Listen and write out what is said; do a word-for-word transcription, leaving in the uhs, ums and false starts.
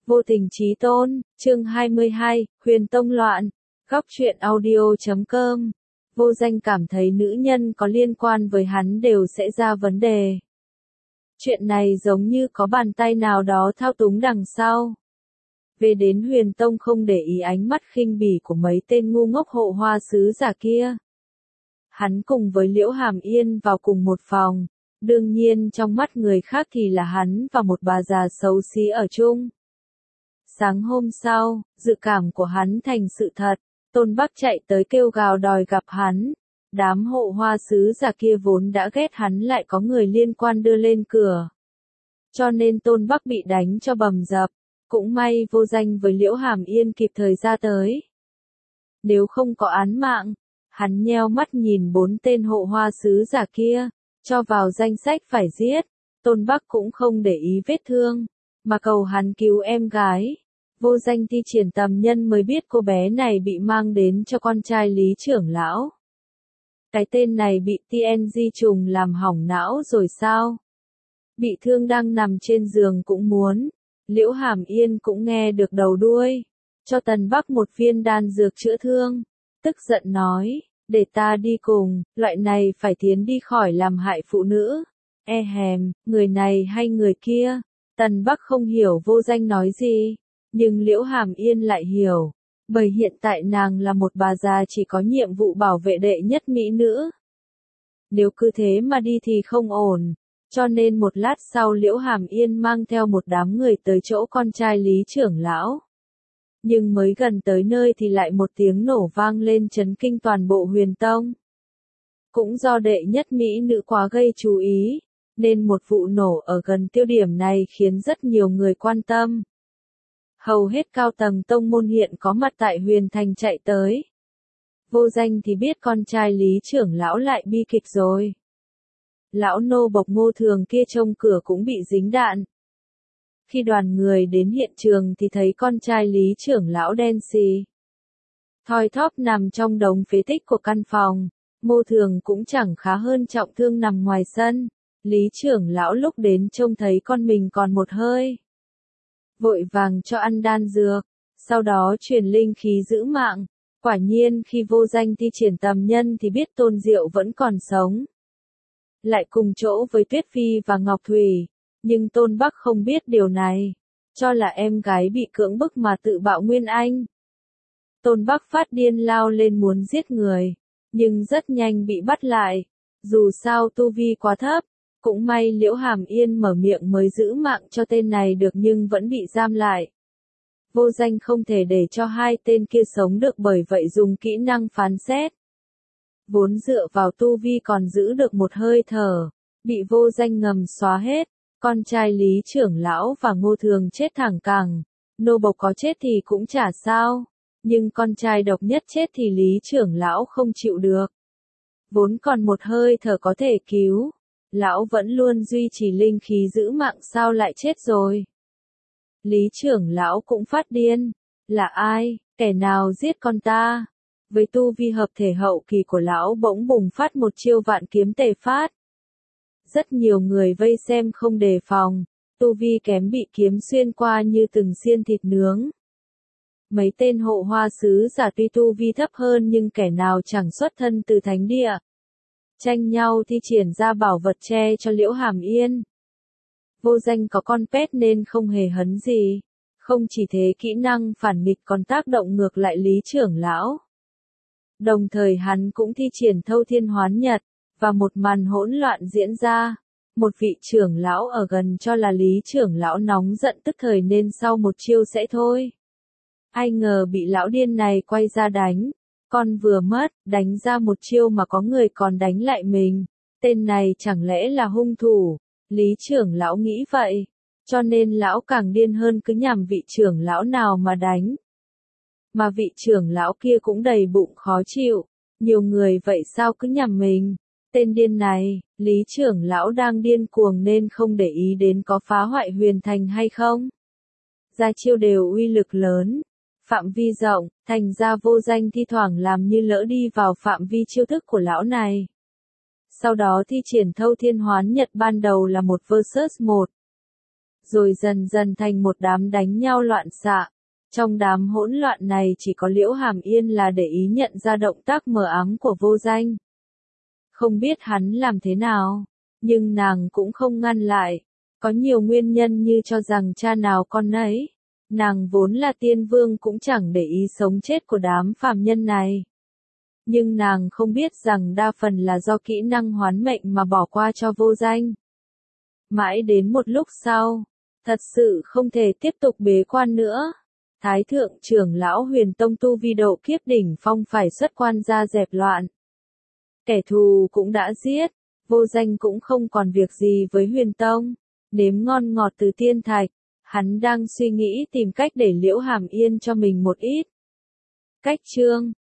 Vô tình chí tôn, chương hai mươi hai, huyền tông loạn, góc truyện audio chấm com. Vô Danh cảm thấy nữ nhân có liên quan với hắn đều sẽ ra vấn đề. Chuyện này giống như có bàn tay nào đó thao túng đằng sau. Về đến huyền tông không để ý ánh mắt khinh bỉ của mấy tên ngu ngốc hộ hoa sứ giả kia. Hắn cùng với Liễu Hàm Yên vào cùng một phòng, đương nhiên trong mắt người khác thì là hắn và một bà già xấu xí ở chung. Sáng hôm sau, dự cảm của hắn thành sự thật, Tôn Bắc chạy tới kêu gào đòi gặp hắn. Đám hộ hoa sứ giả kia vốn đã ghét hắn lại có người liên quan đưa lên cửa. Cho nên Tôn Bắc bị đánh cho bầm dập, cũng may Vô Danh với Liễu Hàm Yên kịp thời ra tới. Nếu không có án mạng, hắn nheo mắt nhìn bốn tên hộ hoa sứ giả kia, cho vào danh sách phải giết. Tôn Bắc cũng không để ý vết thương, mà cầu hắn cứu em gái. Vô Danh thi triển tầm nhân mới biết cô bé này bị mang đến cho con trai Lý trưởng lão. Cái tên này bị tê en giê trùng làm hỏng não rồi sao? Bị thương đang nằm trên giường cũng muốn. Liễu Hàm Yên cũng nghe được đầu đuôi. Cho Tần Bắc một viên đan dược chữa thương. Tức giận nói, để ta đi cùng, loại này phải tiến đi khỏi làm hại phụ nữ. E hèm, người này hay người kia. Tần Bắc không hiểu Vô Danh nói gì. Nhưng Liễu Hàm Yên lại hiểu, bởi hiện tại nàng là một bà già chỉ có nhiệm vụ bảo vệ đệ nhất mỹ nữ. Nếu cứ thế mà đi thì không ổn, cho nên một lát sau Liễu Hàm Yên mang theo một đám người tới chỗ con trai Lý trưởng lão. Nhưng mới gần tới nơi thì lại một tiếng nổ vang lên chấn kinh toàn bộ huyền tông. Cũng do đệ nhất mỹ nữ quá gây chú ý, nên một vụ nổ ở gần tiêu điểm này khiến rất nhiều người quan tâm. Hầu hết cao tầng tông môn hiện có mặt tại huyền thành chạy tới. Vô Danh thì biết con trai Lý trưởng lão lại bi kịch rồi. Lão nô bộc Ngô Thường kia trông cửa cũng bị dính đạn. Khi đoàn người đến hiện trường thì thấy con trai Lý trưởng lão đen xì, thoi thóp nằm trong đống phế tích của căn phòng. Ngô Thường cũng chẳng khá hơn, trọng thương nằm ngoài sân. Lý trưởng lão lúc đến trông thấy con mình còn một hơi, vội vàng cho ăn đan dược, sau đó truyền linh khí giữ mạng. Quả nhiên khi Vô Danh thi triển tầm nhân thì biết Tôn Diệu vẫn còn sống, lại cùng chỗ với Tuyết Phi và Ngọc Thủy, nhưng Tôn Bắc không biết điều này, cho là em gái bị cưỡng bức mà tự bạo nguyên anh. Tôn Bắc phát điên lao lên muốn giết người, nhưng rất nhanh bị bắt lại, dù sao tu vi quá thấp. Cũng may Liễu Hàm Yên mở miệng mới giữ mạng cho tên này được nhưng vẫn bị giam lại. Vô Danh không thể để cho hai tên kia sống được, bởi vậy dùng kỹ năng phán xét. Vốn dựa vào tu vi còn giữ được một hơi thở, bị Vô Danh ngầm xóa hết. Con trai Lý trưởng lão và Ngô Thường chết thẳng cẳng. Nô bộc có chết thì cũng chả sao, nhưng con trai độc nhất chết thì Lý trưởng lão không chịu được. Vốn còn một hơi thở có thể cứu, lão vẫn luôn duy trì linh khí giữ mạng sao lại chết rồi. Lý trưởng lão cũng phát điên. Là ai, kẻ nào giết con ta? Với tu vi hợp thể hậu kỳ của lão bỗng bùng phát một chiêu vạn kiếm tề phát. Rất nhiều người vây xem không đề phòng, tu vi kém bị kiếm xuyên qua như từng xiên thịt nướng. Mấy tên hộ hoa sứ giả tuy tu vi thấp hơn nhưng kẻ nào chẳng xuất thân từ thánh địa, tranh nhau thi triển ra bảo vật che cho Liễu Hàm Yên. Vô Danh có con pet nên không hề hấn gì. Không chỉ thế, kỹ năng phản nghịch còn tác động ngược lại Lý trưởng lão. Đồng thời hắn cũng thi triển thâu thiên hoán nhật, và một màn hỗn loạn diễn ra. Một vị trưởng lão ở gần cho là Lý trưởng lão nóng giận tức thời nên sau một chiêu sẽ thôi. Ai ngờ bị lão điên này quay ra đánh. Con vừa mất, đánh ra một chiêu mà có người còn đánh lại mình. Tên này chẳng lẽ là hung thủ? Lý trưởng lão nghĩ vậy, cho nên lão càng điên hơn, cứ nhằm vị trưởng lão nào mà đánh. Mà vị trưởng lão kia cũng đầy bụng khó chịu, nhiều người vậy sao cứ nhằm mình? Tên điên này, Lý trưởng lão đang điên cuồng nên không để ý đến có phá hoại huyền thành hay không. Ra chiêu đều uy lực lớn, phạm vi rộng, thành ra Vô Danh thi thoảng làm như lỡ đi vào phạm vi chiêu thức của lão này. Sau đó thi triển thâu thiên hoán nhật, ban đầu là một versus một. rồi dần dần thành một đám đánh nhau loạn xạ. Trong đám hỗn loạn này chỉ có Liễu Hàm Yên là để ý nhận ra động tác mờ ám của Vô Danh. Không biết hắn làm thế nào, nhưng nàng cũng không ngăn lại. Có nhiều nguyên nhân như cho rằng cha nào con nấy. Nàng vốn là tiên vương cũng chẳng để ý sống chết của đám phàm nhân này. Nhưng nàng không biết rằng đa phần là do kỹ năng hoán mệnh mà bỏ qua cho Vô Danh. Mãi đến một lúc sau, thật sự không thể tiếp tục bế quan nữa. Thái thượng trưởng lão Huyền Tông tu vi độ kiếp đỉnh phong phải xuất quan ra dẹp loạn. Kẻ thù cũng đã giết, Vô Danh cũng không còn việc gì với Huyền Tông. Nếm ngon ngọt từ tiên thạch, hắn đang suy nghĩ tìm cách để Liễu Hàm Yên cho mình một ít. Cách chương